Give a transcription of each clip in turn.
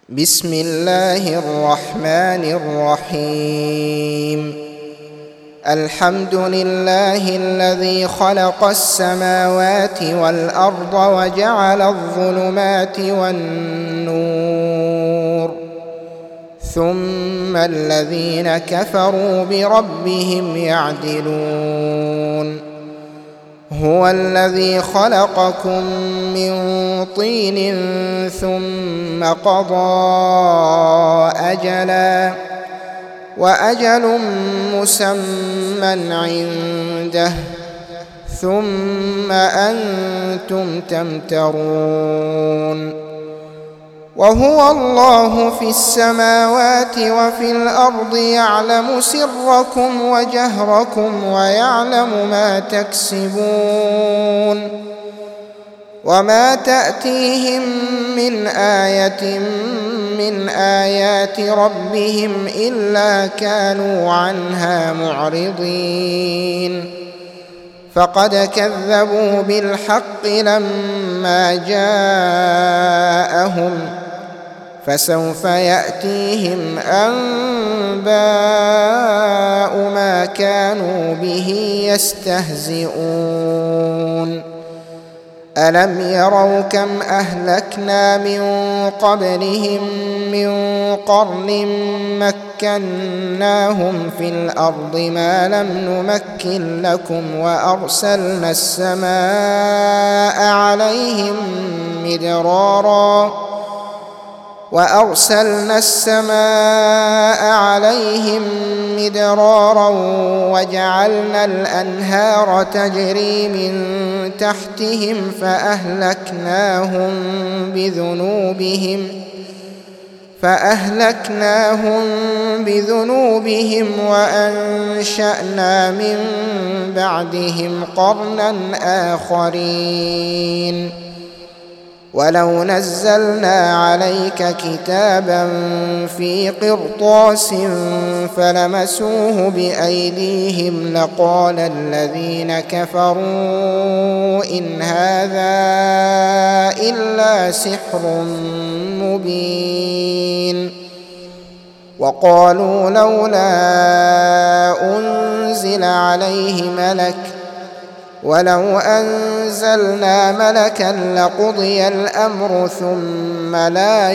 بسم الله الرحمن الرحيم. الحمد لله الذي خلق السماوات والأرض وجعل الظلمات والنور، ثم الذين كفروا بربهم يعدلون. هو الذي خلقكم من طين ثم قضى أجلا، وأجل مسمى عنده، ثم أنتم تمترون. وهو الله في السماوات وفي الأرض، يعلم سركم وجهركم ويعلم ما تكسبون. وما تأتيهم من آية من آيات ربهم إلا كانوا عنها معرضين. فقد كذبوا بالحق لما جاءهم، فسوف يأتيهم أنباء ما كانوا به يستهزئون. ألم يروا كم أهلكنا من قبلهم من قرن مكناهم في الأرض ما لم نمكن لكم، وأرسلنا السماء عليهم مدرارا وجعلنا الأنهار تجري من تحتهم فأهلكناهم بذنوبهم وأنشأنا من بعدهم قرنا آخرين. ولو نزلنا عليك كتابا في قرطاس فلمسوه بأيديهم لقال الذين كفروا إن هذا إلا سحر مبين. وقالوا لولا أنزل عليه ملك، ولو أنزلنا ملكا لقضي الأمر ثم لا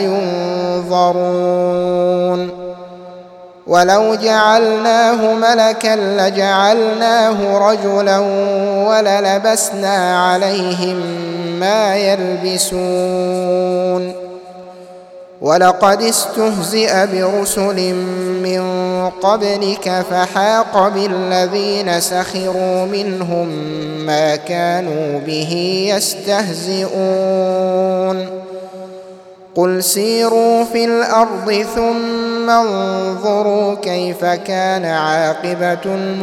ينظرون. ولو جعلناه ملكا لجعلناه رجلا وللبسنا عليهم ما يلبسون. ولقد استهزئ برسل من قبلك فحاق بالذين سخروا منهم ما كانوا به يستهزئون. قل سيروا في الأرض ثم انظروا كيف كان عاقبة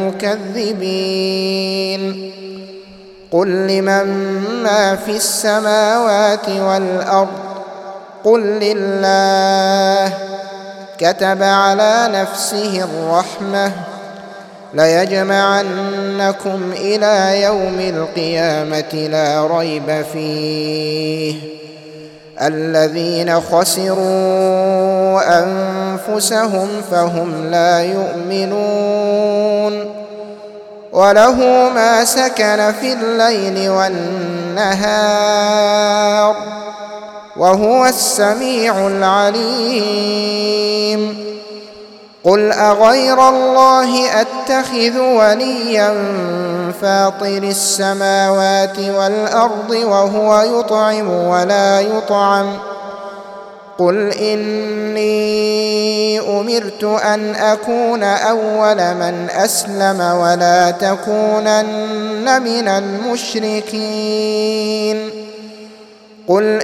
المكذبين. قل لمن ما في السماوات والأرض، قل لله. كتب على نفسه الرحمة ليجمعنكم إلى يوم القيامة لا ريب فيه. الذين خسروا أنفسهم فهم لا يؤمنون. وله ما سكن في الليل والنهار، وهو السميع العليم. قل أغير الله أتخذ وليا فاطر السماوات والأرض وهو يطعم ولا يطعم. قل إني أمرت أن أكون أول من أسلم ولا تكونن من المشركين. قل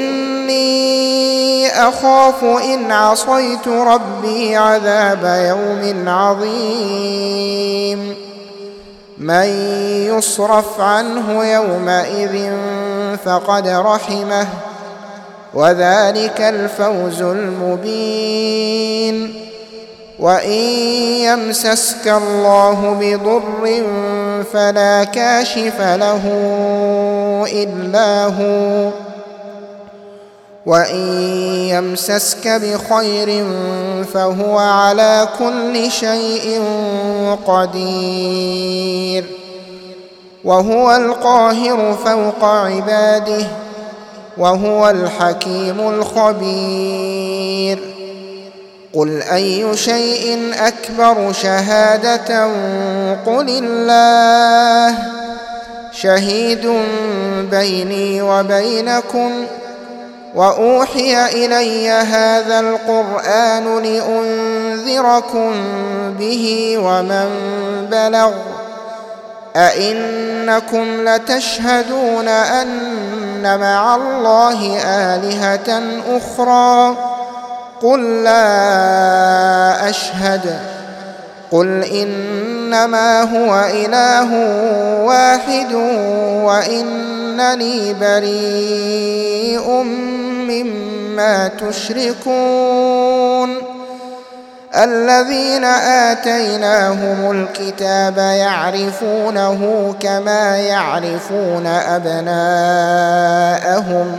إني أخاف إن عصيت ربي عذاب يوم عظيم. من يصرف عنه يومئذ فقد رحمه، وذلك الفوز المبين. وإن يمسسك الله بضر فلا كاشف له إلا هو، وإن يمسسك بخير فهو على كل شيء قدير وهو القاهر فوق عباده وهو الحكيم الخبير قل أي شيء أكبر شهادة قل الله شهيد بيني وبينكم وأوحي إلي هذا القرآن لأنذركم به ومن بلغ أئنكم لتشهدون أن مع الله آلهة أخرى قل لا أشهد قل إنما هو إله واحد وإنني بريء مما تشركون الذين آتيناهم الكتاب يعرفونه كما يعرفون أبناءهم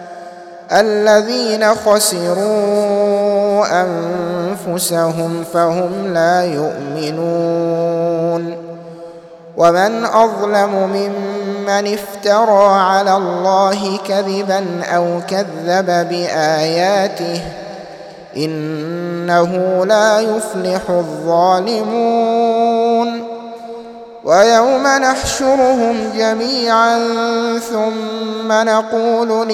الذين خسروا أنفسهم فهم لا يؤمنون ومن أظلم ممن افترى على الله كذبا أو كذب بآياته إنه لا يفلح الظالمون ويوم نحشرهم جميعا ثم نقول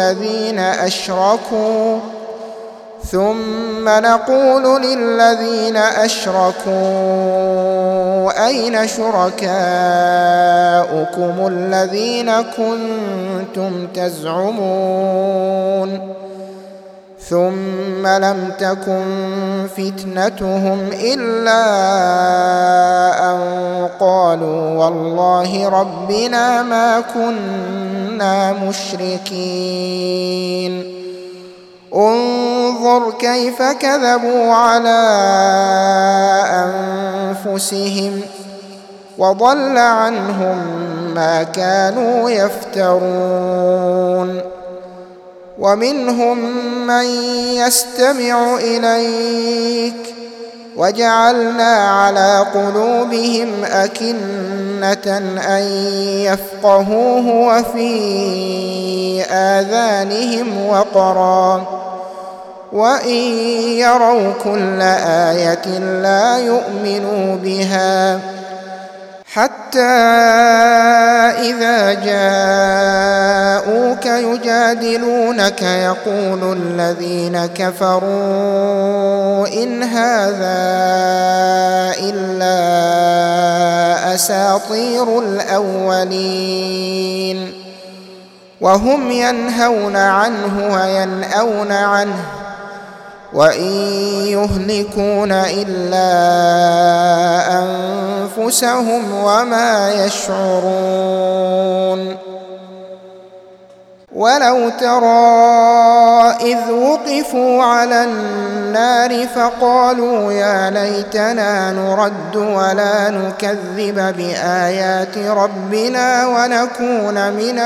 للذين أشركوا أين شركاؤكم الذين كنتم تزعمون ثم لم تكن فتنتهم إلا أن قالوا والله ربنا ما كنا مشركين انظر كيف كذبوا على أنفسهم وضل عنهم ما كانوا يفترون ومنهم من يستمع إليك وجعلنا على قلوبهم أكنة أن يفقهوه وفي آذانهم وقرا وإن يروا كل آية لا يؤمنوا بها حتى إذا جاءوك يجادلونك يقول الذين كفروا إن هذا إلا أساطير الأولين وهم ينهون عنه وينأون عنه وإن يهلكون إلا أنفسهم وما يشعرون ولو ترى إذ وقفوا على النار فقالوا يا ليتنا نرد ولا نكذب بآيات ربنا ونكون من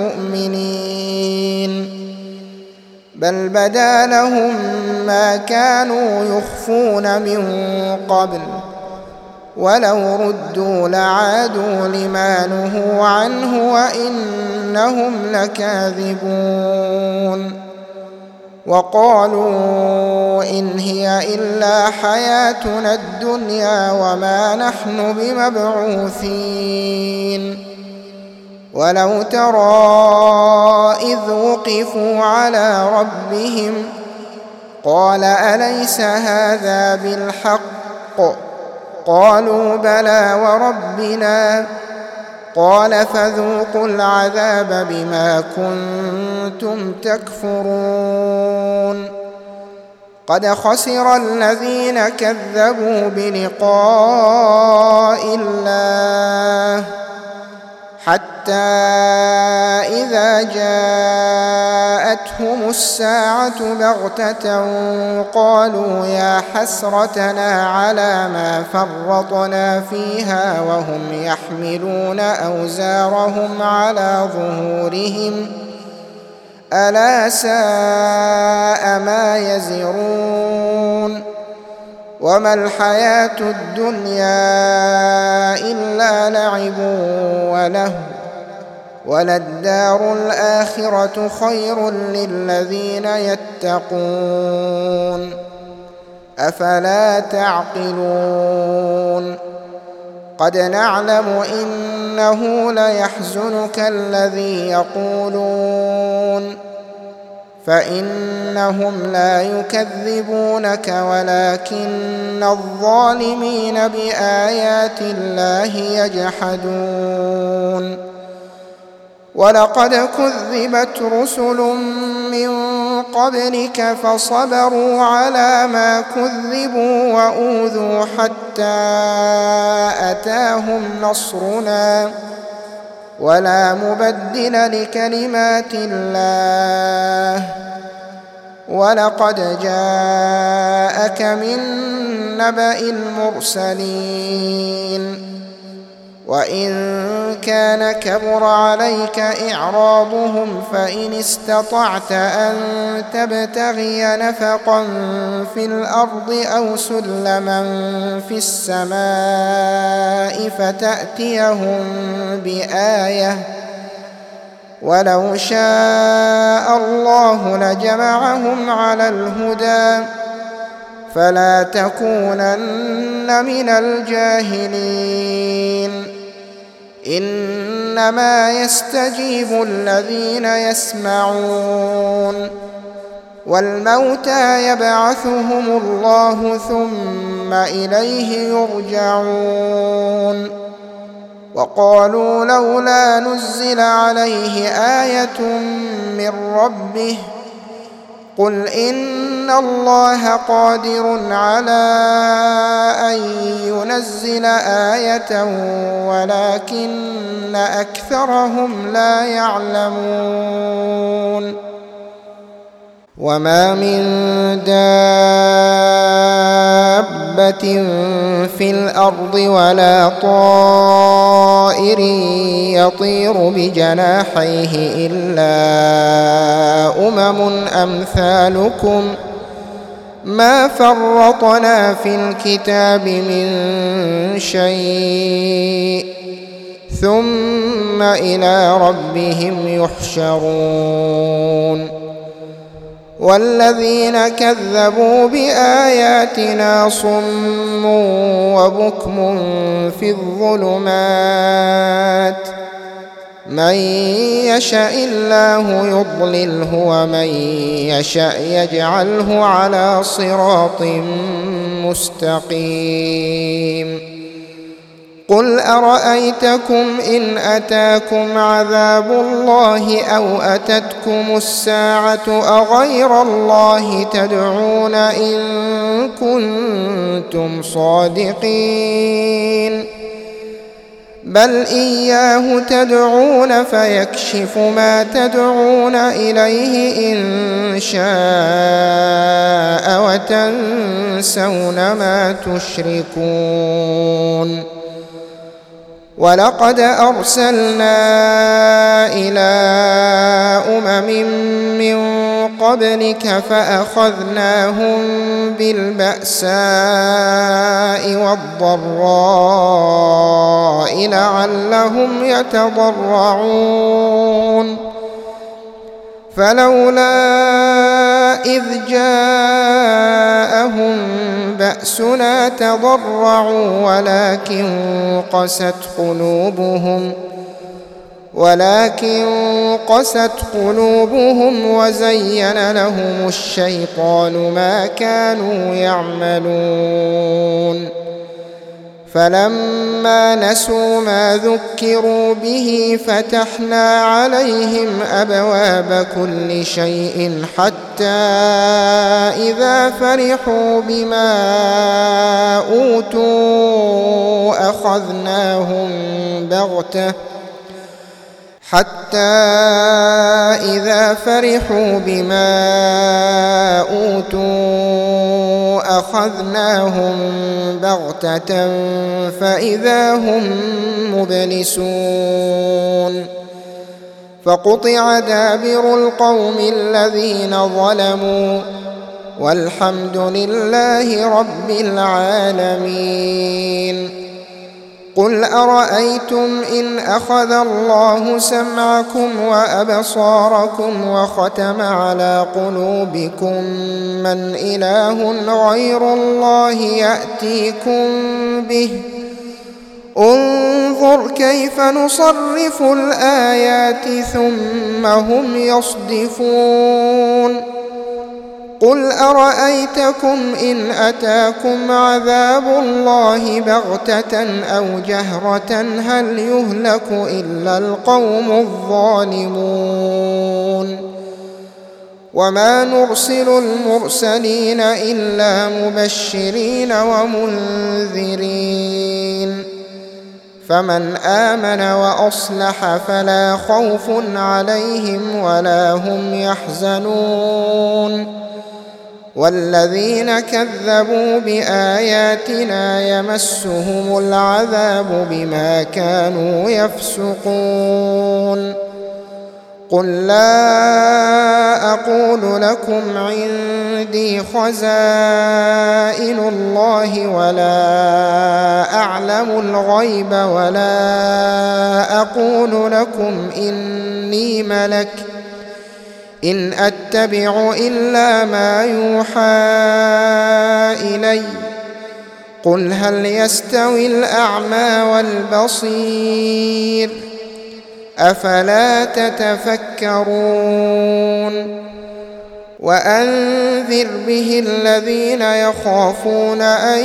المؤمنين بل بدا لهم ما كانوا يخفون من قبل ولو ردوا لعادوا لما نهوا عنه وإنهم لكاذبون وقالوا إن هي إلا حياتنا الدنيا وما نحن بمبعوثين ولو ترى إذ وقفوا على ربهم قال أليس هذا بالحق قالوا بلى وربنا قال فذوقوا العذاب بما كنتم تكفرون قد خسر الذين كذبوا بلقاء الله حتى إذا جاءتهم الساعة بغتة قالوا يا حسرتنا على ما فرطنا فيها وهم يحملون أوزارهم على ظهورهم ألا ساء ما يزرون وما الحياة الدنيا إلا لعب ولهو وللدار الآخرة خير للذين يتقون أفلا تعقلون قد نعلم إنه ليحزنك الذي يقولون فإنهم لا يكذبونك ولكن الظالمين بآيات الله يجحدون ولقد كذبت رسل من قبلك فصبروا على ما كذبوا وأوذوا حتى أتاهم نصرنا ولا مبدل لكلمات الله ولقد جاءك من نبأ المرسلين وإن كان كبر عليك إعراضهم فإن استطعت أن تبتغي نفقا في الأرض أو سلما في السماء فتأتيهم بآية ولو شاء الله لجمعهم على الهدى فلا تكونن من الجاهلين إنما يستجيب الذين يسمعون والموتى يبعثهم الله ثم إليه يرجعون وقالوا لولا نزل عليه آية من ربه قل إن الله قادر على أن ينزل آية ولكن أكثرهم لا يعلمون وما من دابة في الأرض ولا طائر يطير بجناحيه إلا أمثالكم ما فرطنا في الكتاب من شيء ثم إلى ربهم يحشرون والذين كذبوا بآياتنا صم وبكم في الظلمات من يشاء الله يضلله ومن يشاء يجعله على صراط مستقيم قل أرأيتكم إن أتاكم عذاب الله أو أتتكم الساعة أغير الله تدعون إن كنتم صادقين بل إياه تدعون فيكشف ما تدعون إليه إن شاء وتنسون ما تشركون ولقد أرسلنا إلى من قبلك فأخذناهم بالبأساء والضراء لعلهم يتضرعون فلولا إذ جاءهم بأسنا تضرعوا ولكن قست قلوبهم وزين لهم الشيطان ما كانوا يعملون فلما نسوا ما ذكروا به فتحنا عليهم أبواب كل شيء حتى إذا فرحوا بما أوتوا أخذناهم بغتة فإذا هم مبلسون فقطع دابر القوم الذين ظلموا والحمد لله رب العالمين. قل أرأيتم إن أخذ الله سمعكم وأبصاركم وختم على قلوبكم من إله غير الله يأتيكم به؟ انظر كيف نصرف الآيات ثم هم يصدفون. قل أرأيتكم إن أتاكم عذاب الله بغتة أو جهرة هل يهلك إلا القوم الظالمون؟ وما نرسل المرسلين إلا مبشرين ومنذرين، فمن آمن وأصلح فلا خوف عليهم ولا هم يحزنون. والذين كذبوا بآياتنا يمسهم العذاب بما كانوا يفسقون. قل لا أقول لكم عندي خزائن الله ولا أعلم الغيب ولا أقول لكم إني ملك إن أتبع إلا ما يوحى إلي. قل هل يستوي الأعمى والبصير أفلا تتفكرون؟ وأنذر به الذين يخافون أن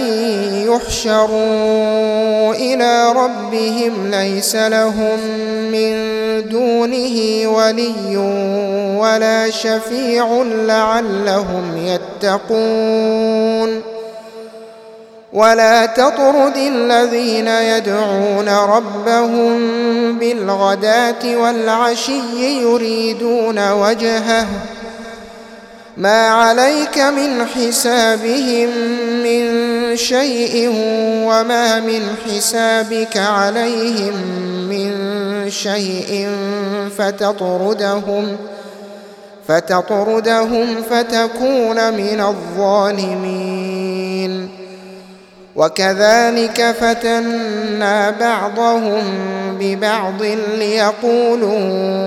يحشروا إلى ربهم ليس لهم من دونه ولي ولا شفيع لعلهم يتقون. ولا تطرد الذين يدعون ربهم بالغداة والعشي يريدون وجهه ما عليك من حسابهم من شيء وما من حسابك عليهم من شيء فتطردهم فتكون من الظالمين. وكذلك فتنا بعضهم ببعض ليقولوا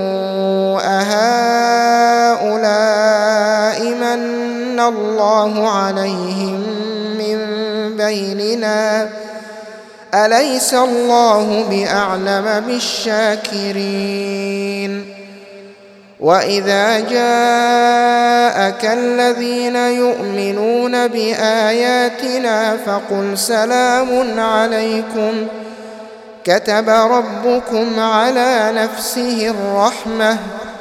أهؤلاء من الله عليهم من بيننا أليس الله بأعلم بالشاكرين. وإذا جاءك الذين يؤمنون بآياتنا فقل سلام عليكم كتب ربكم على نفسه الرحمة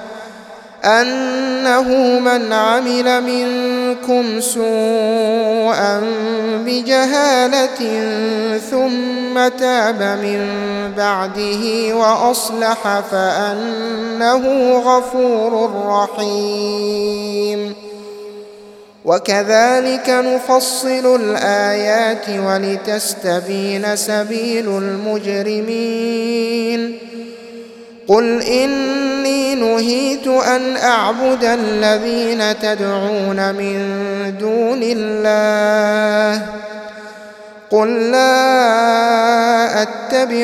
أنه من عمل منكم سوءا بجهالة ثم تاب من بعده وأصلح فأنه غفور رحيم. وكذلك نفصل الآيات ولتستبين سبيل المجرمين. قل إني نهيت أن أعبد الذين تدعون من دون الله قل لا أتبع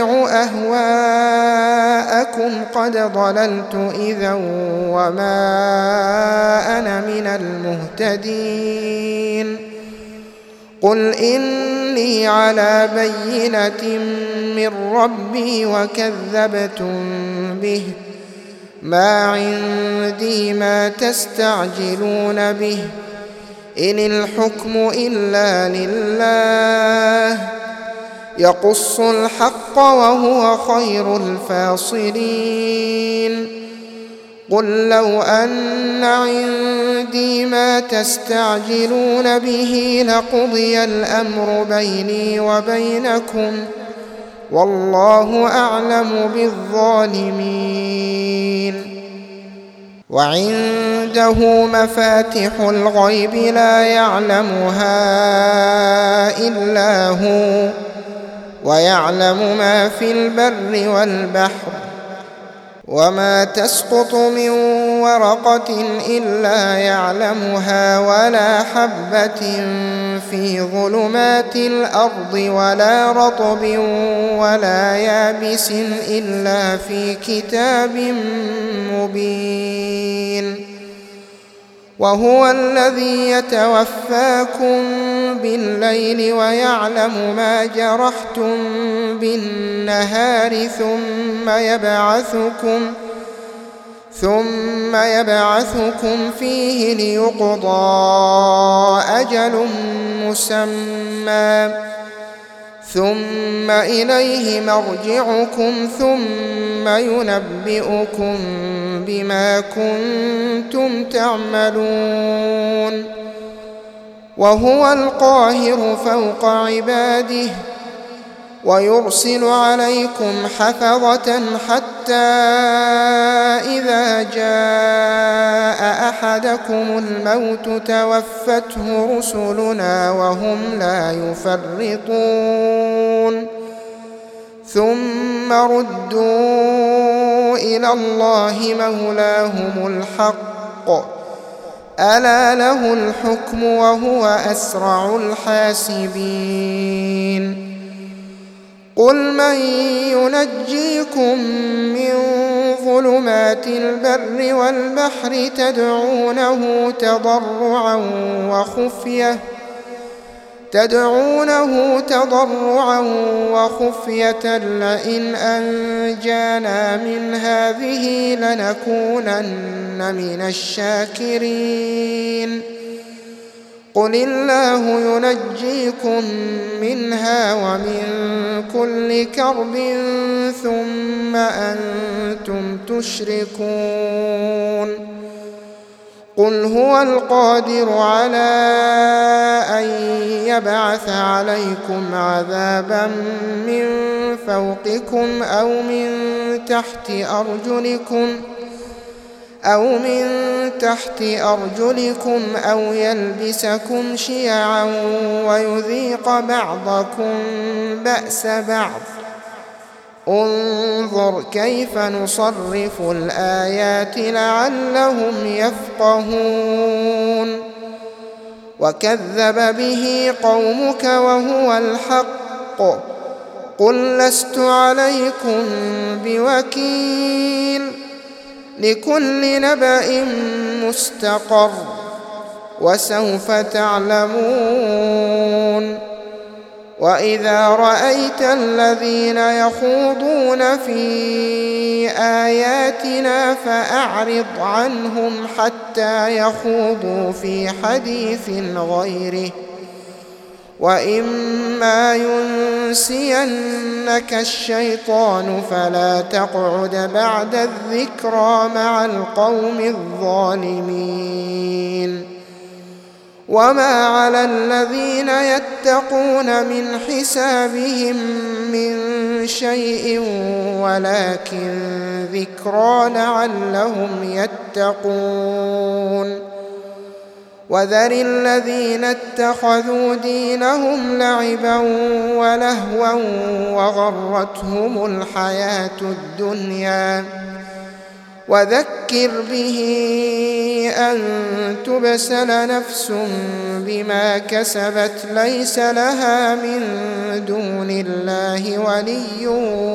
أهواءكم قد ضللت إذا وما أنا من المهتدين. قل إني على بينة من ربي وكذبتم به ما عندي ما تستعجلون به إن الحكم إلا لله يقص الحق وهو خير الفاصلين. قل لو أن عندي ما تستعجلون به لقضي الأمر بيني وبينكم والله أعلم بالظالمين. وعنده مفاتح الغيب لا يعلمها إلا هو ويعلم ما في البر والبحر وما تسقط من ورقة إلا يعلمها ولا حبة في ظلمات الأرض ولا رطب ولا يابس إلا في كتاب مبين وهو الذي يتوفاكم بالليل ويعلم ما جرحتم بالنهار ثم يبعثكم فيه ليقضى أجل مسمى ثم إليه مرجعكم ثم ينبئكم بما كنتم تعملون وهو القاهر فوق عباده ويرسل عليكم حفظة حتى إذا جاء أحدكم الموت توفته رسلنا وهم لا يفرطون ثم ردوا إلى الله مولاهم الحق ألا له الحكم وهو أسرع الحاسبين قل من ينجيكم من ظلمات البر والبحر تدعونه تضرعا وخفية لئن أنجانا من هذه لنكونن من الشاكرين قل الله ينجيكم منها ومن كل كرب ثم أنتم تشركون قل هو القادر على أن يبعث عليكم عذابا من فوقكم أو من تحت أرجلكم أو يلبسكم شيعا ويذيق بعضكم بأس بعض انظر كيف نصرف الآيات لعلهم يفقهون وكذب به قومك وهو الحق قل لست عليكم بوكيل لكل نبأ مستقر وسوف تعلمون وإذا رأيت الذين يخوضون في آياتنا فأعرض عنهم حتى يخوضوا في حديث غيره وإما ينسينك الشيطان فلا تقعد بعد الذكرى مع القوم الظالمين وما على الذين يتقون من حسابهم من شيء ولكن ذكرى لعلهم يتقون وذر الذين اتخذوا دينهم لعبا ولهوا وغرتهم الحياة الدنيا وذكر به أن تبسل نفس بما كسبت ليس لها من دون الله ولي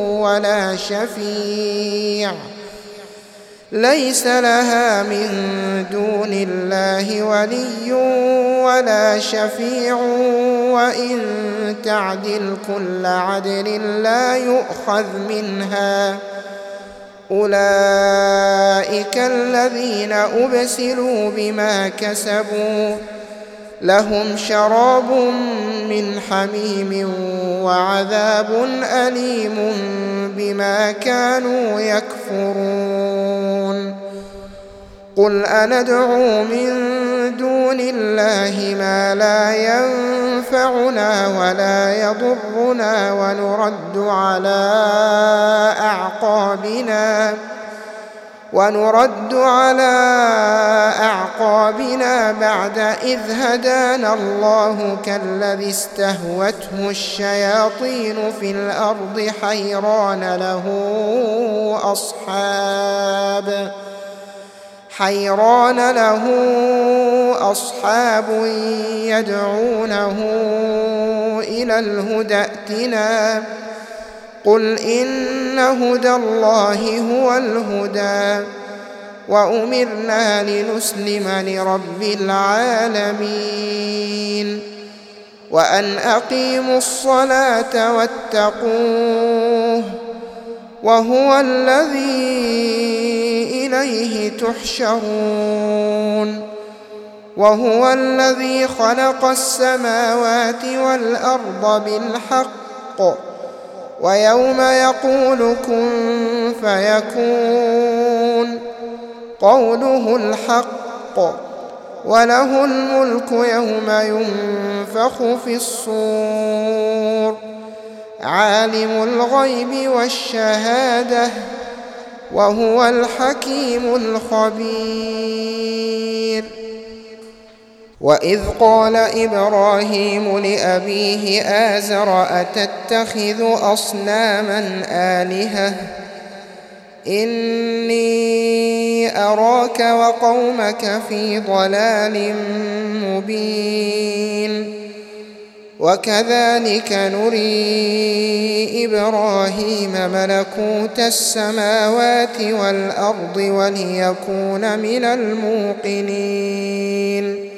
ولا شفيع وإن تعدل كل عدل لا يؤخذ منها أولئك الذين أبسلوا بما كسبوا لهم شراب من حميم وعذاب أليم بما كانوا يكفرون قل أندعو من دون الله ما لا ينفعنا ولا يضرنا ونرد على أعقابنا بعد إذ هدانا الله كالذي استهوته الشياطين في الأرض حيران له أصحاب يدعونه إلى الهدى ائتنا قل إن هدى الله هو الهدى وأمرنا لنسلم لرب العالمين وأن أقيموا الصلاة واتقوه وهو الذي إليه تحشرون وهو الذي خلق السماوات والأرض بالحق ويوم يقول كن فيكون قوله الحق وله الملك يوم ينفخ في الصور عالم الغيب والشهادة وهو الحكيم الخبير وإذ قال إبراهيم لأبيه آزر أتتخذ أصناما آلهة إني أراك وقومك في ضلال مبين وكذلك نري إبراهيم ملكوت السماوات والأرض وليكون من الموقنين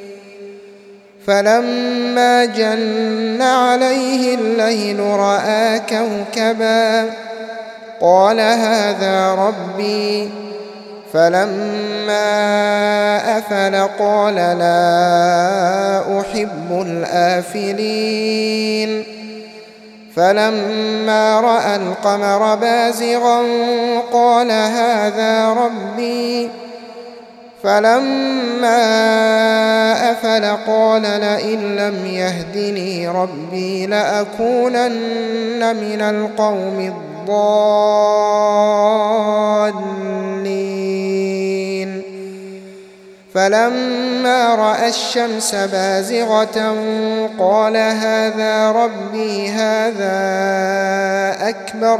فلما جن عليه الليل رأى كوكبا قال هذا ربي فلما أفل قال لا أحب الآفلين فلما رأى القمر بازغا قال هذا ربي فلما أفل قال لئن لم يهدني ربي لأكونن من القوم الضالين فلما رأى الشمس بازغة قال هذا ربي هذا أكبر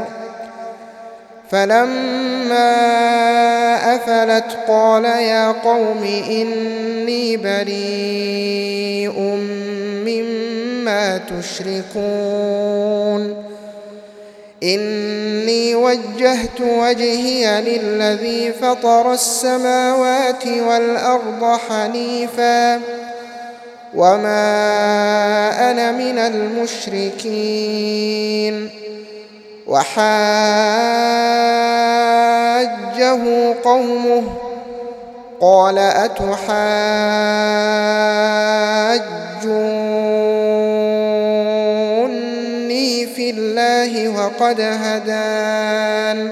فلما أفلت قال يا قوم إني بريء مما تشركون إني وجهت وجهي للذي فطر السماوات والأرض حنيفا وما أنا من المشركين وحاجه قومه قال أتحاجوني في الله وقد هدان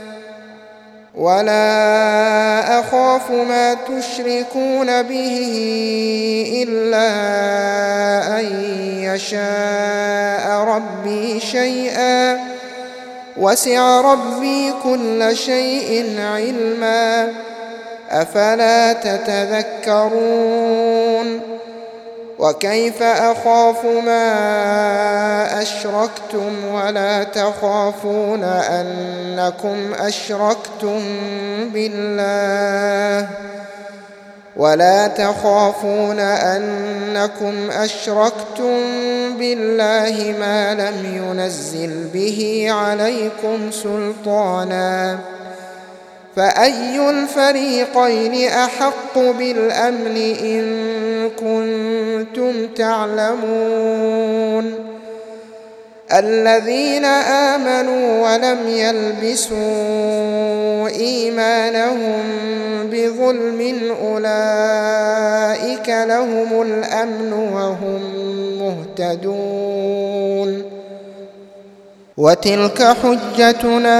ولا أخاف ما تشركون به إلا أن يشاء ربي شيئا وسع ربي كل شيء علما أفلا تتذكرون وكيف أخاف ما أشركتم ولا تخافون أنكم أشركتم بالله ما لم ينزل به عليكم سلطانا فأي الفريقين أحق بالأمن إن كنتم تعلمون الذين آمنوا ولم يلبسوا إيمانهم بظلم أولئك لهم الأمن وهم مهتدون وتلك حجتنا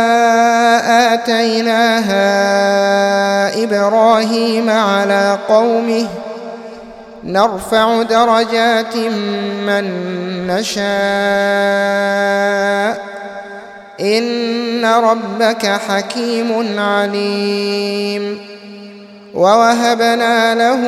آتيناها إبراهيم على قومه نرفع درجات من نشاء إن ربك حكيم عليم. ووهبنا له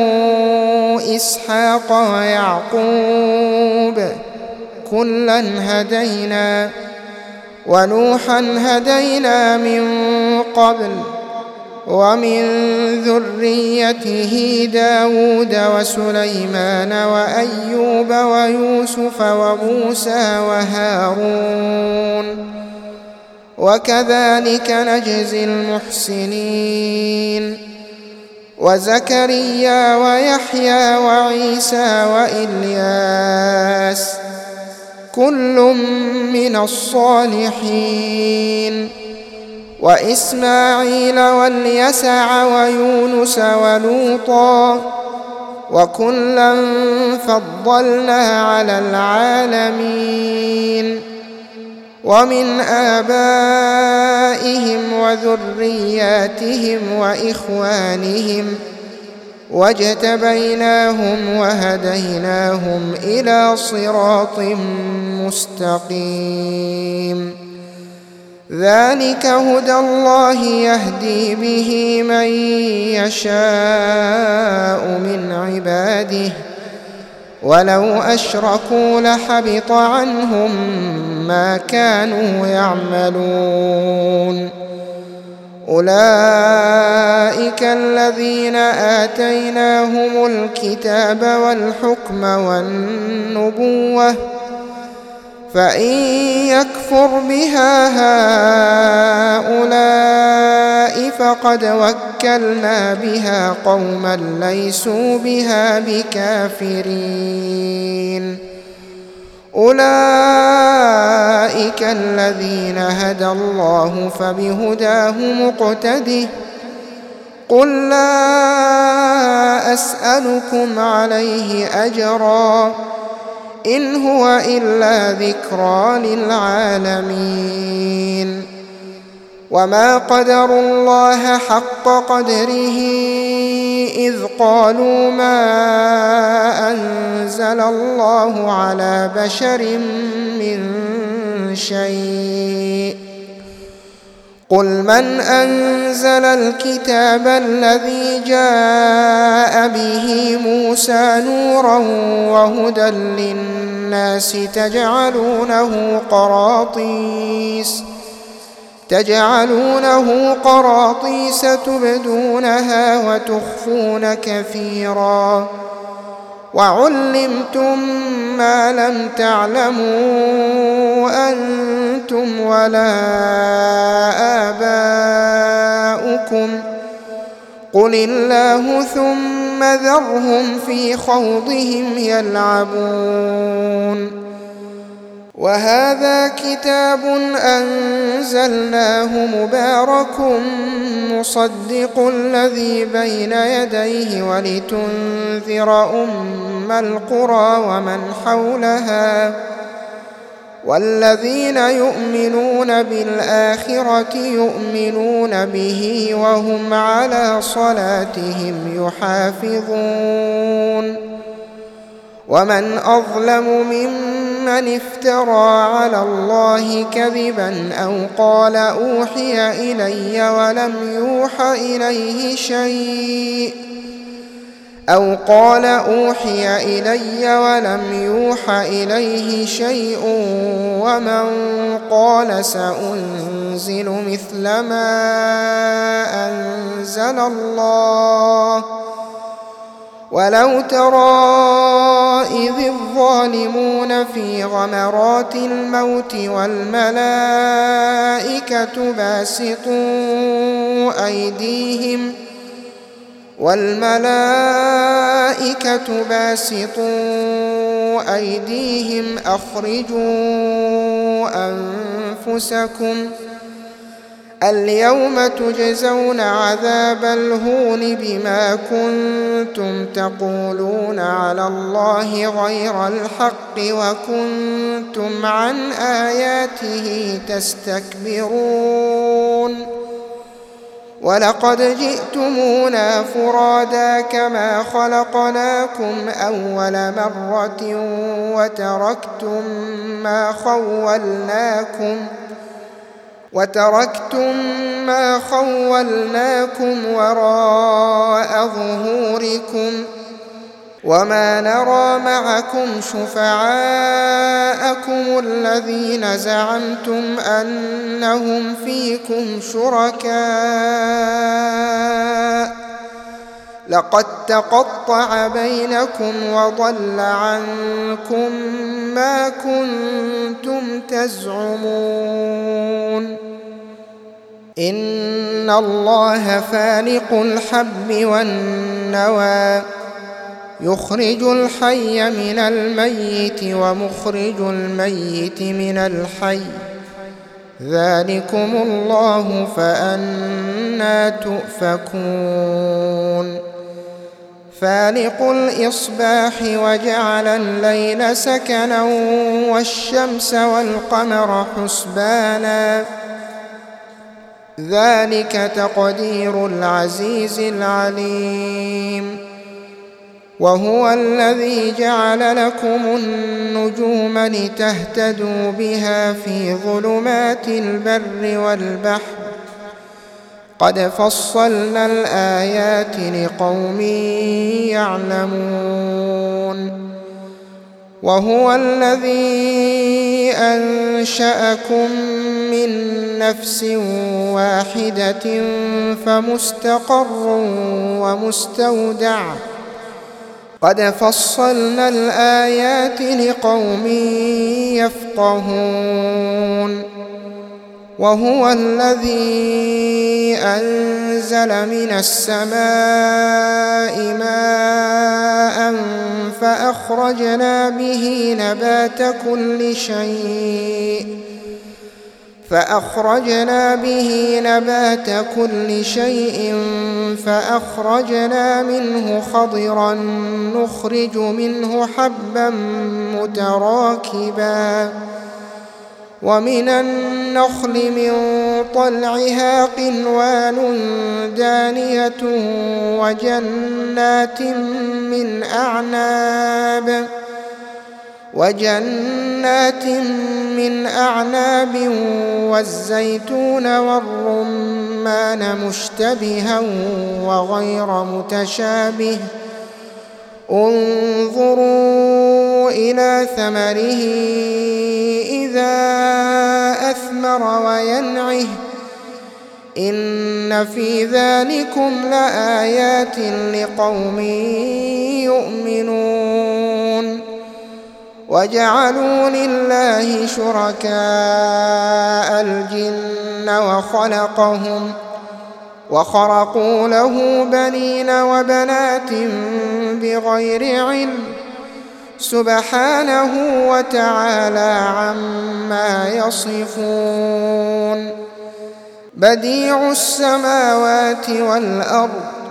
إسحاق ويعقوب كلا هدينا ونوحا هدينا من قبل ومن ذريته داود وسليمان وأيوب ويوسف وموسى وهارون وكذلك نجزي المحسنين وزكريا ويحيى وعيسى وإلياس كل من الصالحين وإسماعيل واليسع ويونس ولوطا وكلا فضلنا على العالمين ومن آبائهم وذرياتهم وإخوانهم واجتبيناهم وهديناهم إلى صراط مستقيم ذلك هدى الله يهدي به من يشاء من عباده ولو أشركوا لحبط عنهم ما كانوا يعملون أولئك الذين آتيناهم الكتاب والحكم والنبوة فإن يكفر بها هؤلاء فقد وكلنا بها قوما ليسوا بها بكافرين أولئك الذين هدى الله فبهداه مقتده قل لا أسألكم عليه أجرا إن هو إلا ذكرى للعالمين وما قدروا الله حق قدره إذ قالوا ما أنزل الله على بشر من شيء قل من أنزل الكتاب الذي جاء به موسى نورا وهدى للناس تجعلونه قراطيس تبدونها وتخفون كثيرا وعلمتم ما لم تعلموا أنتم ولا آباؤكم قل الله ثم ذرهم في خوضهم يلعبون وهذا كتاب أنزلناه مبارك مصدق الذي بين يديه ولتنذر أم القرى ومن حولها والذين يؤمنون بالآخرة يؤمنون به وهم على صلاتهم يحافظون ومن أظلم ممن افترى على الله كذبا أو قال أوحي إلي ولم يوحى إليه شيء ومن قال سأنزل مثل ما أنزل الله ولو ترى إذ الظالمون في غمرات الموت والملائكة باسطوا أيديهم أخرجوا أنفسكم اليوم تجزون عذاب الهون بما كنتم تقولون على الله غير الحق وكنتم عن آياته تستكبرون ولقد جئتمونا فرادا كما خلقناكم أول مرة وتركتم ما خولناكم وراء ظهوركم وما نرى معكم شفعاءكم الذين زعمتم أنهم فيكم شركاء لقد تقطع بينكم وضل عنكم ما كنتم تزعمون إن الله فالق الحب والنوى يخرج الحي من الميت ومخرج الميت من الحي ذلكم الله فأنى تؤفكون فالق الإصباح وجعل الليل سكنا والشمس والقمر حسبانا ذلك تقدير العزيز العليم وهو الذي جعل لكم النجوم لتهتدوا بها في ظلمات البر والبحر قد فصلنا الآيات لقوم يعلمون وهو الذي أنشأكم من نفس واحدة فمستقر ومستودع قد فصلنا الآيات لقوم يفقهون وهو الذي أنزل من السماء ماء فأخرجنا به نبات كل شيء فأخرجنا منه خضرا نخرج منه حبا متراكبا ومن النخل من طلعها قنوان دانية وجنات من أعناب والزيتون والرمان مشتبها وغير متشابه انظروا إلى ثمره إذا أثمر وينعه إن في ذلكم لآيات لقوم يؤمنون وجعلوا لله شركاء الجن وخرقوا له بنين وبنات بغير علم سبحانه وتعالى عما يصفون بديع السماوات والأرض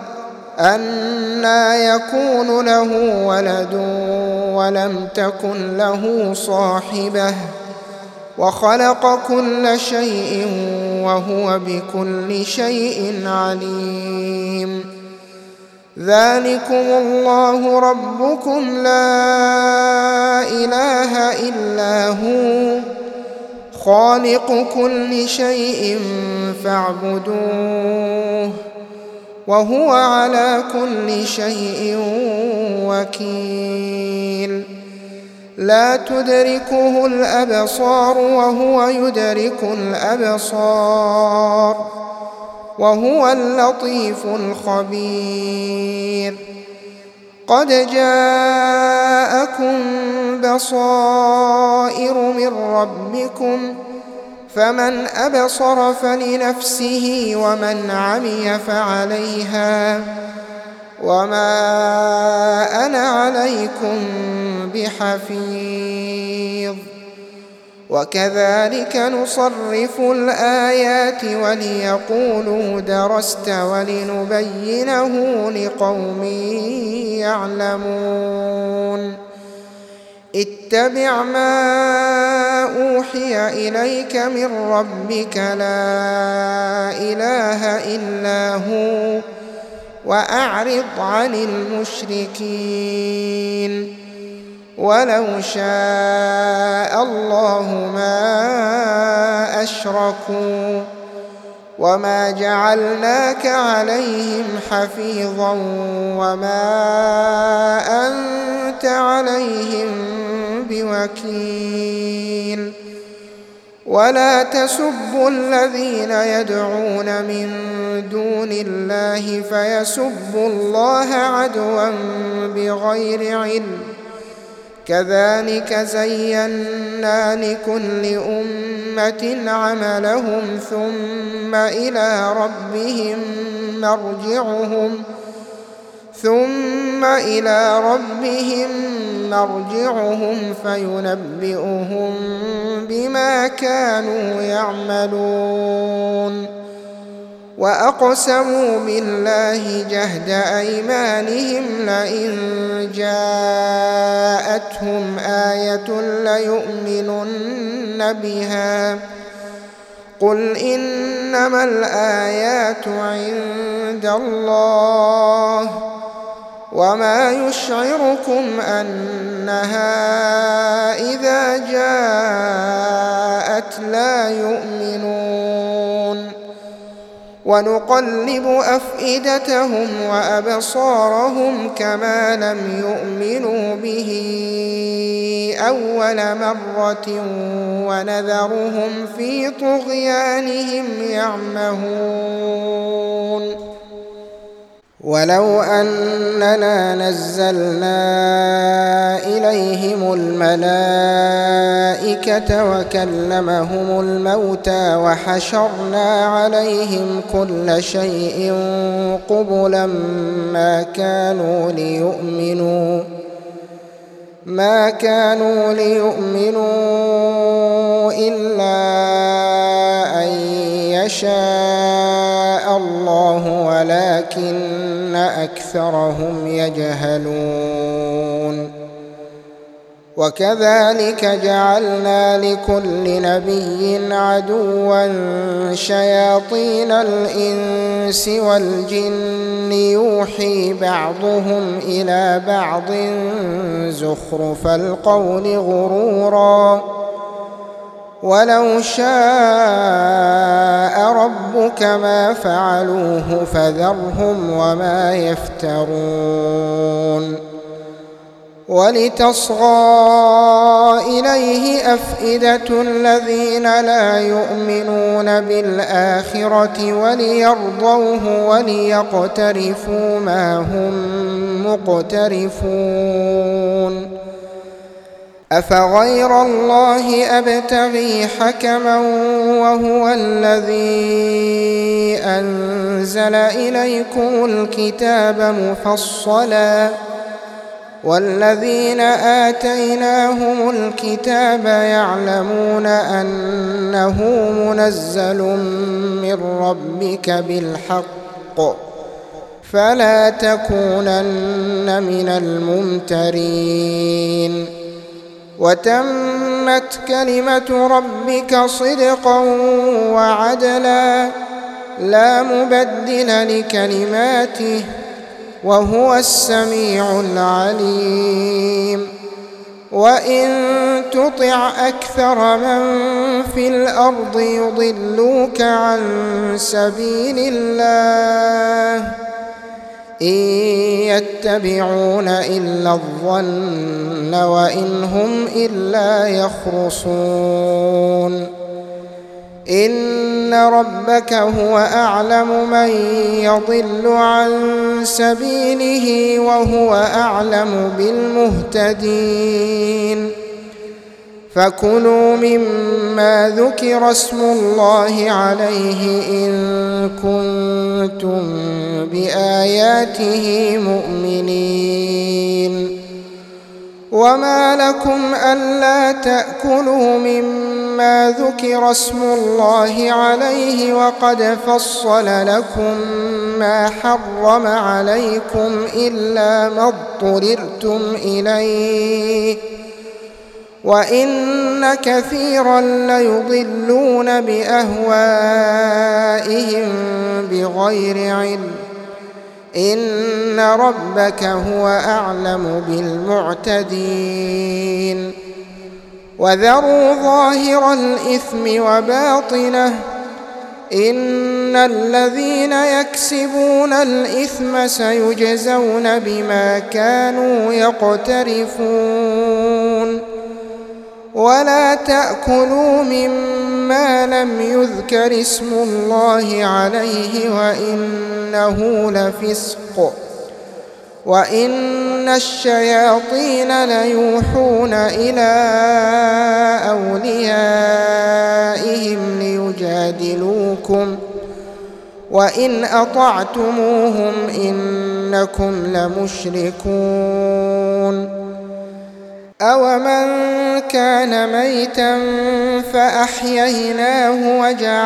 أنى يكون له ولد ولم تكن له صاحبة وخلق كل شيء وهو بكل شيء عليم ذلكم الله ربكم لا إله إلا هو خالق كل شيء فاعبدوه وهو على كل شيء وكيل لا تدركه الأبصار وهو يدرك الأبصار وهو اللطيف الخبير قد جاءكم بصائر من ربكم فمن أبصر فلنفسه ومن عمي فعليها وما أنا عليكم بحفيظ وكذلك نصرف الآيات وليقولوا درست ولنبينه لقوم يعلمون اتبع ما أوحي إليك من ربك لا إله إلا هو وأعرض عن المشركين ولو شاء الله ما أشركوا وما جعلناك عليهم حفيظا وما أنت عليهم بوكيل ولا تسبوا الذين يدعون من دون الله فيسبوا الله عدوا بغير علم كذلك زينا لكل أمة عملهم ثم إلى ربهم مرجعهم فينبئهم بما كانوا يعملون وأقسموا بالله جهد أيمانهم لئن جاءتهم آية ليؤمنن بها قل إنما الآيات عند الله وما يشعركم أنها إذا جاءت لا يؤمنون ونقلب أفئدتهم وأبصارهم كما لم يؤمنوا به أول مرة ونذرهم في طغيانهم يعمهون ولو أننا نزلنا إليهم الملائكة وكلمهم الموتى وحشرنا عليهم كل شيء قبلا ما كانوا ليؤمنوا إلا أن يشاء الله ولكن أكثرهم يجهلون وكذلك جعلنا لكل نبي عدوا شياطين الإنس والجن يوحي بعضهم إلى بعض زخرف القول غرورا ولو شاء ربك ما فعلوه فذرهم وما يفترون ولتصغى إليه أفئدة الذين لا يؤمنون بالآخرة وليرضوه وليقترفوا ما هم مقترفون أفغير الله أبتغي حكما وهو الذي أنزل إليكم الكتاب مفصلا والذين آتيناهم الكتاب يعلمون أنه منزل من ربك بالحق فلا تكونن من الممترين وتمت كلمة ربك صدقا وعدلا لا مبدل لكلماته وهو السميع العليم وإن تطع أكثر من في الأرض يضلوك عن سبيل الله إن يتبعون إلا الظن وإن هم إلا يخرصون إن ربك هو أعلم من يضل عن سبيله وهو أعلم بالمهتدين فكلوا مما ذكر اسم الله عليه إن كنتم بآياته مؤمنين وما لكم ألا تأكلوا مما ذكر اسم الله عليه وقد فصل لكم ما حرم عليكم إلا ما اضطررتم إليه وإن كثيرا ليضلون بأهوائهم بغير علم إن ربك هو أعلم بالمعتدين وذروا ظاهر الإثم وباطنه إن الذين يكسبون الإثم سيجزون بما كانوا يقترفون ولا تأكلوا مما لم يذكر اسم الله عليه وإنه لفسق وإن الشياطين ليوحون إلى أوليائهم ليجادلوكم وإن أطعتموهم إنكم لمشركون أومن كان ميتا فأحييناه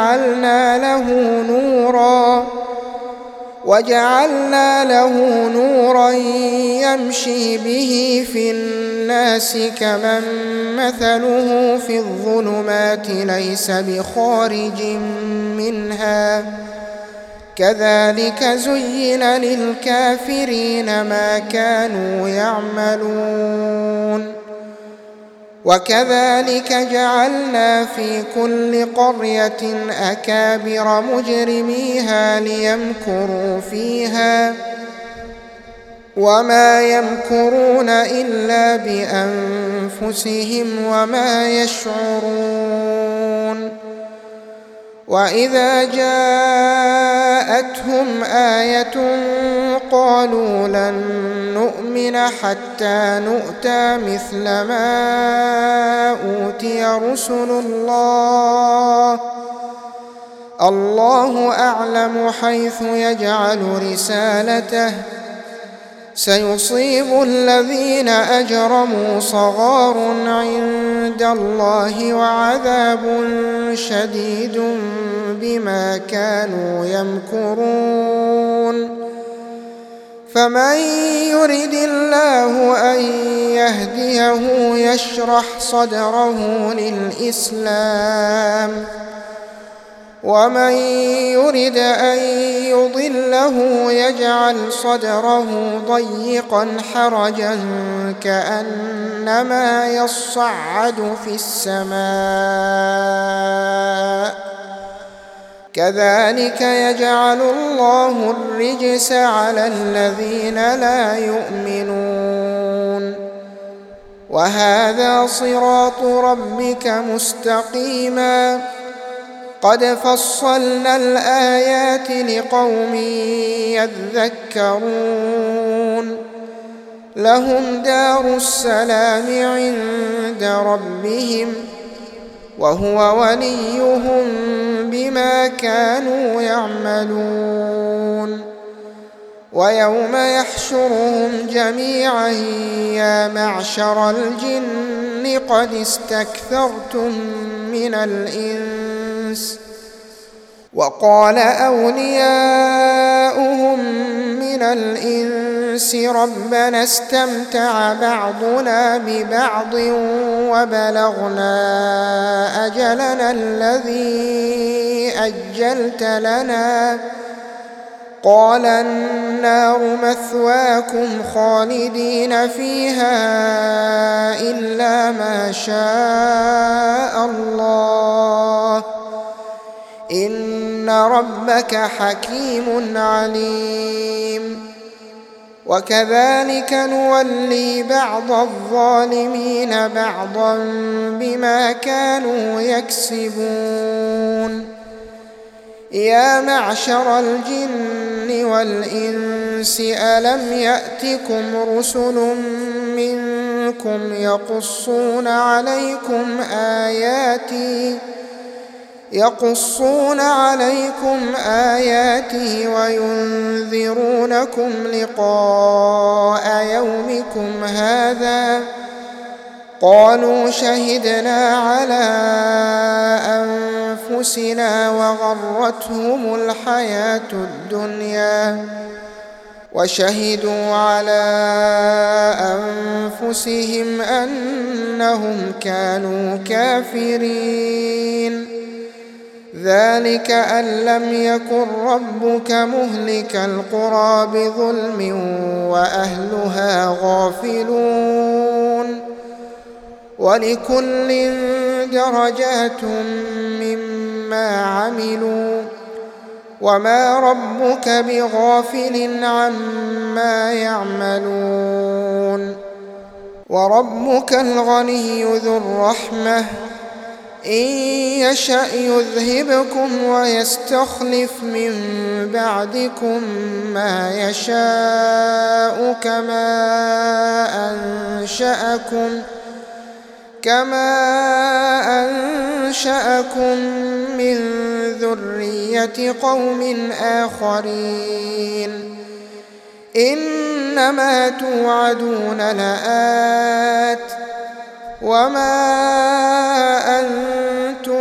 وجعلنا له نورا يمشي به في الناس كمن مثله في الظلمات ليس بخارج منها كذلك زين للكافرين ما كانوا يعملون وكذلك جعلنا في كل قرية أكابر مجرميها ليمكروا فيها وما يمكرون إلا بأنفسهم وما يشعرون وإذا جاءتهم آية قالوا لن نؤمن حتى نؤتى مثل ما أوتي رسل الله أعلم حيث يجعل رسالته سيصيب الذين أجرموا صغار عند الله وعذاب شديد بما كانوا يمكرون فمن يرد الله أن يهديه يشرح صدره للإسلام ومن يرد أن يضله يجعل صدره ضيقا حرجا كأنما يصعد في السماء كذلك يجعل الله الرجس على الذين لا يؤمنون وهذا صراط ربك مستقيما قد فصلنا الآيات لقوم يذكرون لهم دار السلام عند ربهم وهو وليهم بما كانوا يعملون ويوم يحشرهم جميعا يا معشر الجن قد استكثرتم من الإنس وقال أولياؤهم من الإنس ربنا استمتع بعضنا ببعض وبلغنا أجلنا الذي أجلت لنا قال النار مثواكم خالدين فيها إلا ما شاء الله إن ربك حكيم عليم وكذلك نولي بعض الظالمين بعضا بما كانوا يكسبون يا معشر الجن والإنس ألم يأتكم رسل منكم يقصون عليكم آياتي وينذرونكم لقاء يومكم هذا قالوا شهدنا على أنفسنا وغرتهم الحياة الدنيا وشهدوا على أنفسهم أنهم كانوا كافرين ذلك أن لم يكن ربك مهلك القرى بظلم وأهلها غافلون ولكل درجات مما عملوا وما ربك بغافل عما يعملون وربك الغني ذو الرحمة إن يشأ يذهبكم ويستخلف من بعدكم ما يشاء كما أنشأكم من ذرية قوم آخرين إنما توعدون لآت وما أنتم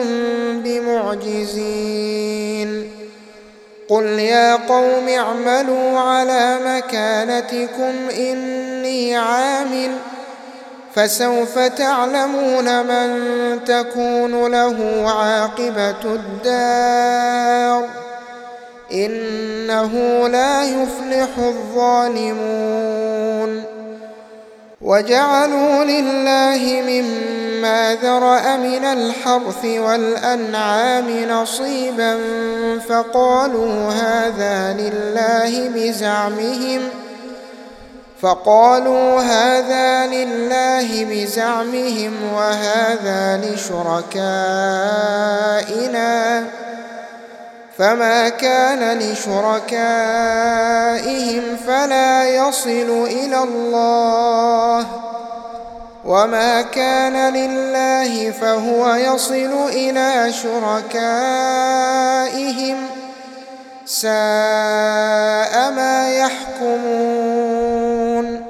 بمعجزين قل يا قوم اعملوا على مكانتكم إني عامل فسوف تعلمون من تكون له عاقبة الدار إنه لا يفلح الظالمون وجعلوا لله مما ذرأ من الحرث والأنعام نصيبا فقالوا هذا لله بزعمهم وهذا لشركائنا فما كان لشركائهم فلا يصل إلى الله وما كان لله فهو يصل إلى شركائهم ساء ما يحكمون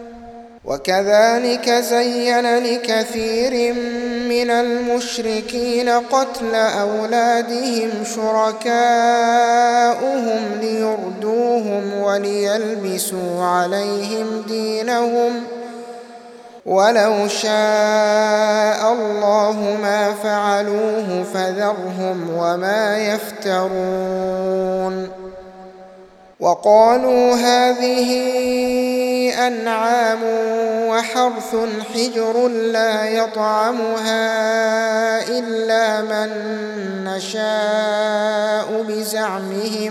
وكذلك زين لكثير من المشركين قتل أولادهم شركاؤهم ليردوهم وليلبسوا عليهم دينهم ولو شاء الله ما فعلوه فذرهم وما يفترون وقالوا هذه أنعام وحرث حجر لا يطعمها إلا من نشاء بزعمهم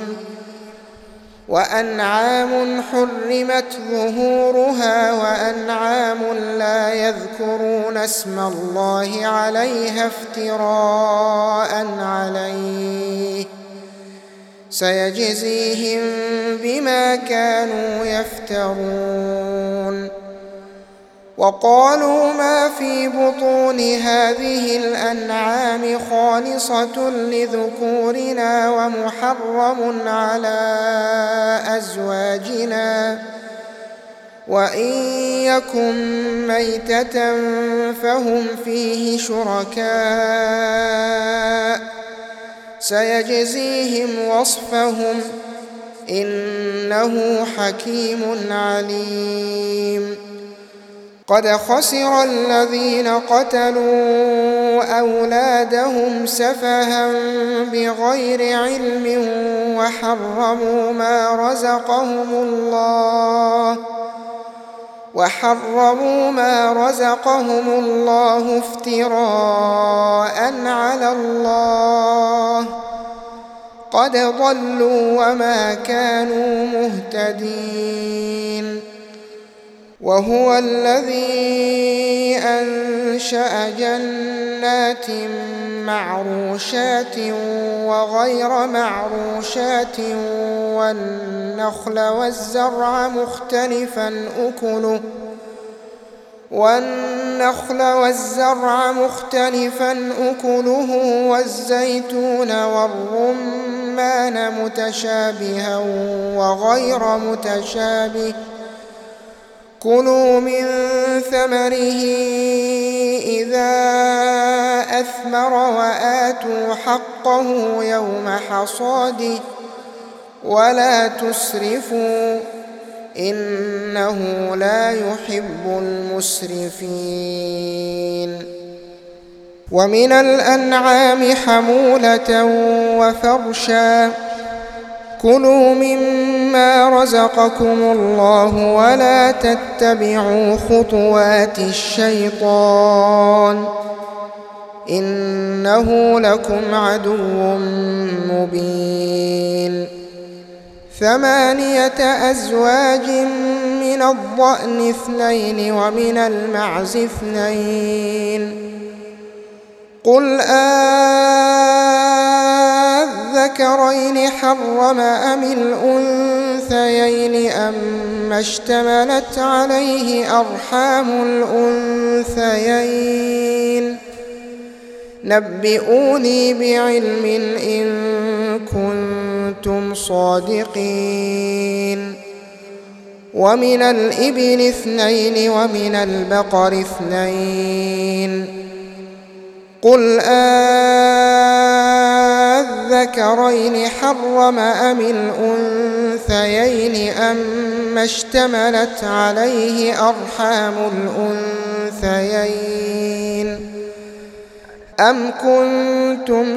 وأنعام حرمت ظهورها وأنعام لا يذكرون اسم الله عليها افتراء عليه سيجزيهم بما كانوا يفترون وقالوا ما في بطون هذه الأنعام خالصة لذكورنا ومحرم على أزواجنا وإن يكن ميتة فهم فيه شركاء سيجزيهم وصفهم إنه حكيم عليم قد خسر الذين قتلوا أولادهم سفها بغير علم وحرموا ما رزقهم الله افتراء على الله قد ضلوا وما كانوا مهتدين وهو الذي أنشأ جنات معروشات وغير معروشات والنخل والزرع مختلفا أكله والزيتون والرمان متشابها وغير متشابه كلوا من ثمره إذا أثمر وآتوا حقه يوم حصاده ولا تسرفوا إنه لا يحب المسرفين ومن الأنعام حمولة وفرشا كلوا مما رزقكم الله ولا تتبعوا خطوات الشيطان إنه لكم عدو مبين 8 أزواج من الضأن 2 ومن المعز 2 قل أذكرين حرم أم الأنثيين أما اشتملت عليه أرحام الأنثيين نبئوني بعلم إن كنتم صادقين ومن الإبل 2 ومن البقر 2 قل أذكرين حرم أم الأنثيين أما اشتملت عليه أرحام الأنثيين أم كنتم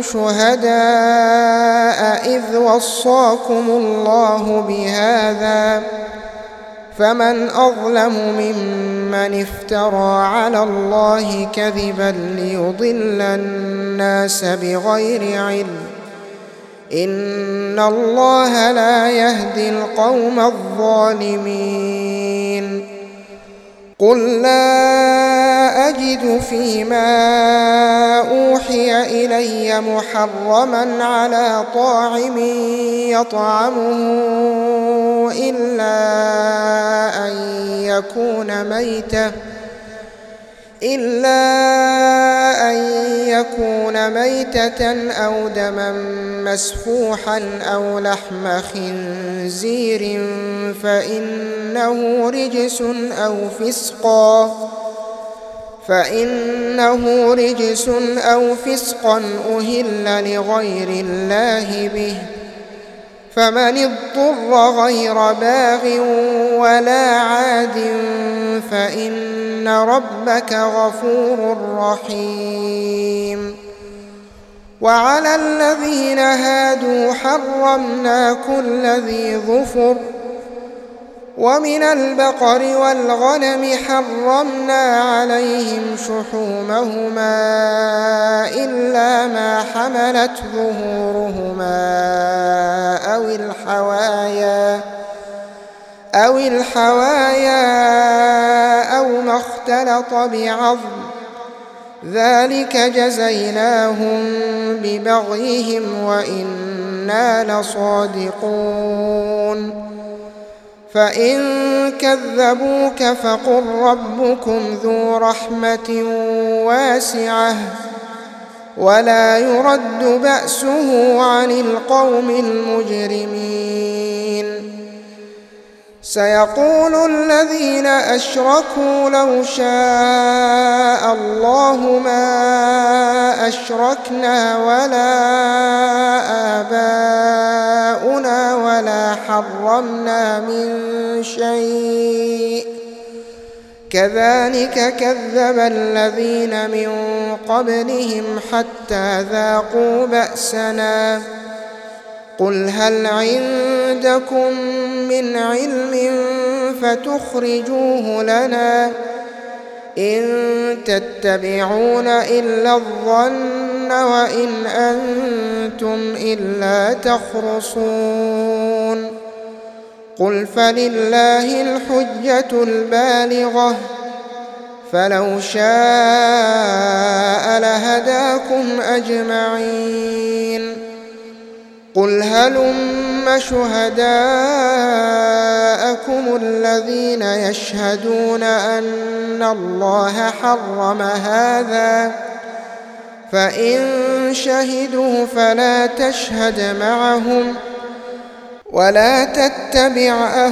شهداء إذ وصاكم الله بهذا فمن أظلم ممن افترى على الله كذبا ليضل الناس بغير علم إن الله لا يهدي القوم الظالمين قل لا أجد فيما أوحي إلي محرما على طاعم يطعمه إلا أن يكون ميتة أو دما مسفوحا أو لحم خنزير فإنه رجس أو فسقا أهل لغير الله به فمن اضطر غير باغ ولا عاد فإن ربك غفور رحيم وعلى الذين هادوا حرمنا كل ذي ظفر ومن البقر والغنم حرمنا عليهم شحومهما إلا ما حملت ظهورهما أو الحوايا أو ما اختلط بعظم ذلك جزيناهم ببغيهم وإنا لصادقون فإن كذبوك فقل ربكم ذو رحمة واسعة ولا يرد بأسه عن القوم المجرمين سيقول الذين أشركوا لو شاء الله ما أشركنا ولا آباؤنا ولا حرمنا من شيء كذلك كذب الذين من قبلهم حتى ذاقوا بأسنا قل هل عندكم من علم فتخرجوه لنا إن تتبعون إلا الظن وإن أنتم إلا تخرصون قل فلله الحجة البالغة فلو شاء لهداكم أجمعين قل هلم شهداءكم الذين يشهدون أن الله حرم هذا فإن شهدوا فلا تشهد معهم ولا تتبع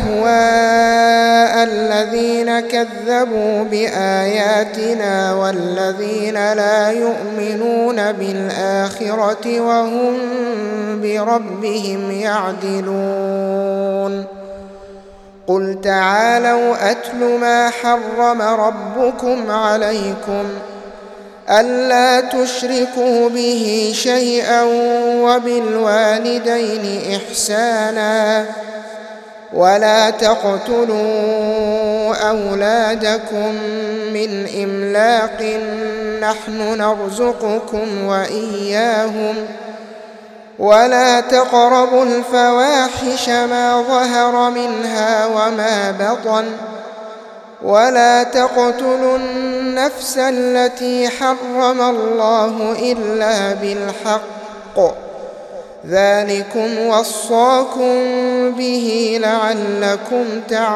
أهواء الذين كذبوا بآياتنا والذين لا يؤمنون بالآخرة وهم بربهم يعدلون قل تعالوا أتل ما حرم ربكم عليكم ألا تشركوا به شيئا وبالوالدين إحسانا ولا تقتلوا أولادكم من إملاق نحن نرزقكم وإياهم ولا تقربوا الفواحش ما ظهر منها وما بطن ولا تقتلوا النفس التي حرم الله إلا بالحق ذلكم وصاكم به لعلكم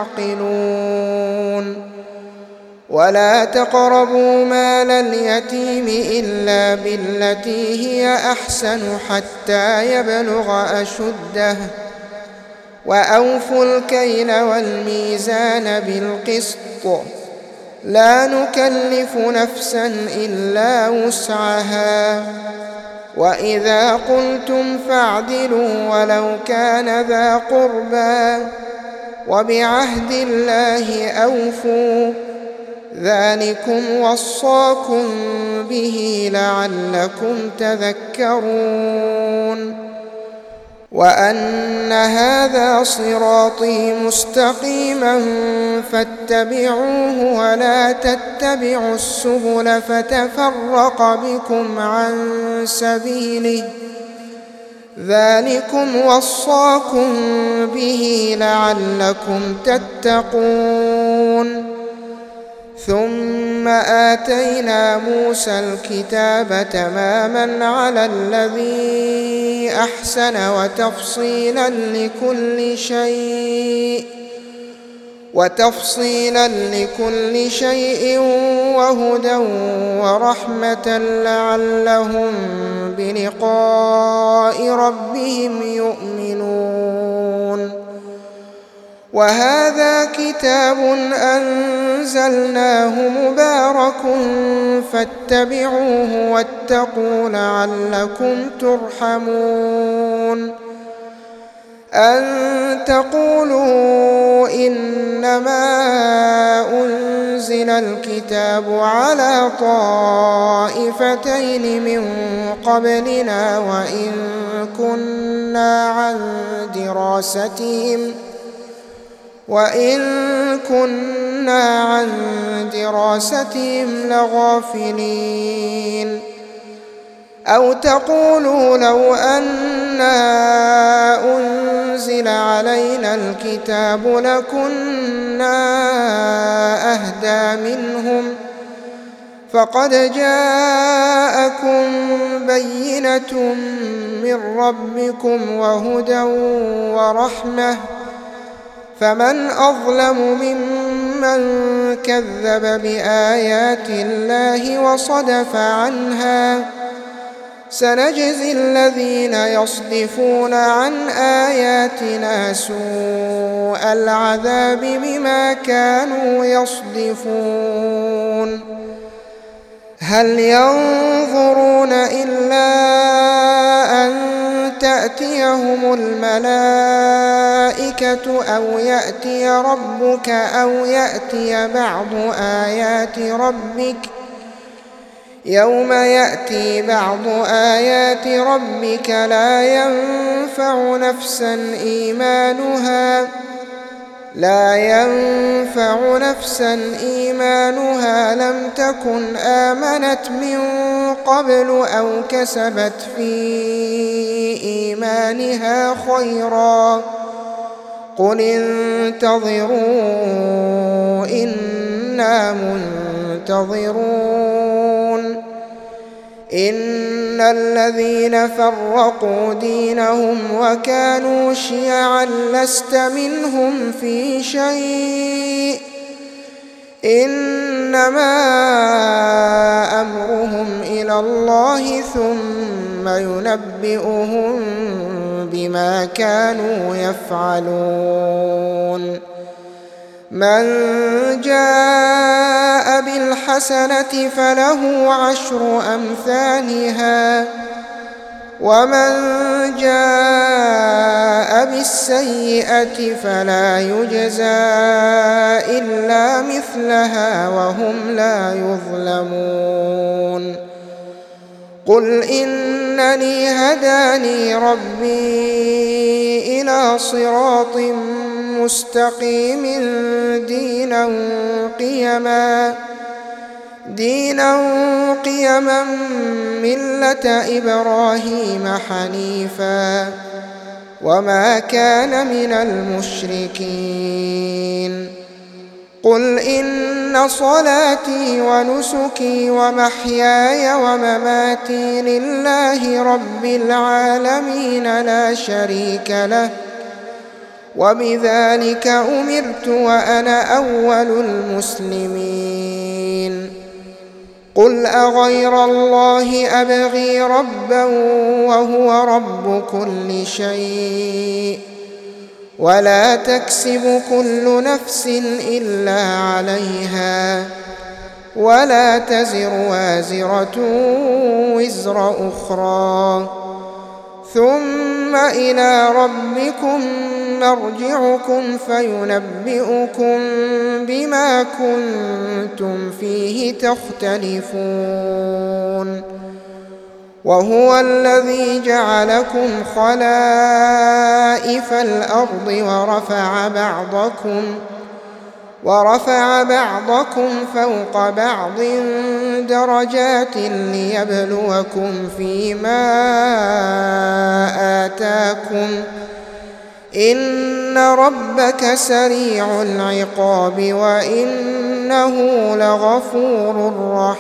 تعقلون ولا تقربوا مال اليتيم إلا بالتي هي أحسن حتى يبلغ أشده وأوفوا الكيل والميزان بالقسط لا نكلف نفسا إلا وسعها وإذا قلتم فاعدلوا ولو كان ذا قربى وبعهد الله أوفوا ذلكم وصاكم به لعلكم تذكرون وأن هذا صراطي مستقيما فاتبعوه ولا تتبعوا السبل فتفرق بكم عن سبيله ذلكم وصاكم به لعلكم تتقون ثم آتينا موسى الكتاب تماما على الذي أحسن وتفصيلا لكل شيء وهدى ورحمة لعلهم بلقاء ربهم يؤمنون وهذا كتاب أنزلناه مبارك فاتبعوه واتقوا لعلكم ترحمون أن تقولوا إنما أنزل الكتاب على طائفتين من قبلنا وإن كنا عن دراستهم لغافلين أو تقولوا لو أنا أنزل علينا الكتاب لكنا أهدى منهم فقد جاءكم بينة من ربكم وهدى ورحمة فمن أظلم ممن كذب بآيات الله وصدف عنها سنجزي الذين يصدفون عن آياتنا سوء العذاب بما كانوا يصدفون هل ينظرون إلا أن تأتيهم الملائكة أو يأتي ربك أو يأتي بعض آيات ربك يوم يأتي بعض آيات ربك لا ينفع نفسا إيمانها لم تكن آمنت من قبل أو كسبت في إيمانها خيرا قل انتظروا إنا منتظرون إن الذين فرقوا دينهم وكانوا شيعا لست منهم في شيء إنما أمرهم إلى الله ثم ينبئهم بما كانوا يفعلون من جاء بالحسنة فله عشر أمثالها ومن جاء بالسيئة فلا يجزى إلا مثلها وهم لا يظلمون قل إنني هداني ربي إلى صراط مستقيم دينا قيما ملة إبراهيم حنيفا وما كان من المشركين قل إن صلاتي ونسكي ومحياي ومماتي لله رب العالمين لا شريك له وبذلك أمرت وأنا أول المسلمين قل أغير الله أبغي ربا وهو رب كل شيء ولا تكسب كل نفس إلا عليها ولا تزر وازرة وزر أخرى ثم إلى ربكم مرجعكم فينبئكم بما كنتم فيه تختلفون وهو الذي جعلكم خلائف الأرض ورفع بعضكم فوق بعض درجات ليبلوكم فيما آتاكم إن ربك سريع العقاب وإنه لغفور